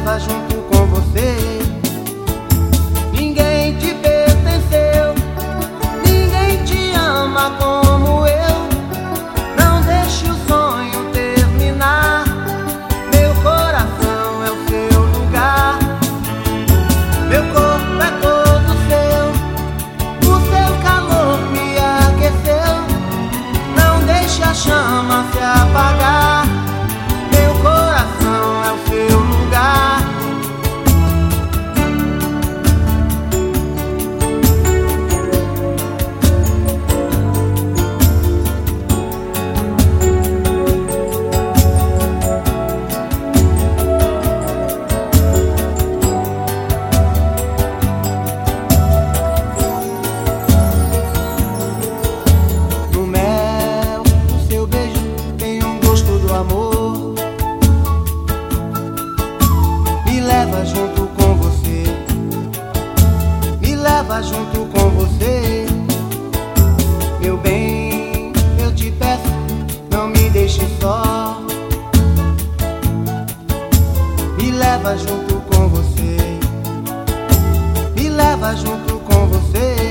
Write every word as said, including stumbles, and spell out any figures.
leva junto com você. Ninguém te pertenceu, ninguém te ama como eu. Não deixe o sonho terminar, meu coração é o seu lugar. Meu corpo é todo seu, o seu calor me aqueceu. Não deixe a chama se apagar, meu coração é o seu lugar. No mel, o seu beijo tem um gosto do amor. Me leva junto com você, me leva junto com você. Meu bem, eu te peço, não me deixe só. Me leva junto com você, me leva junto com você.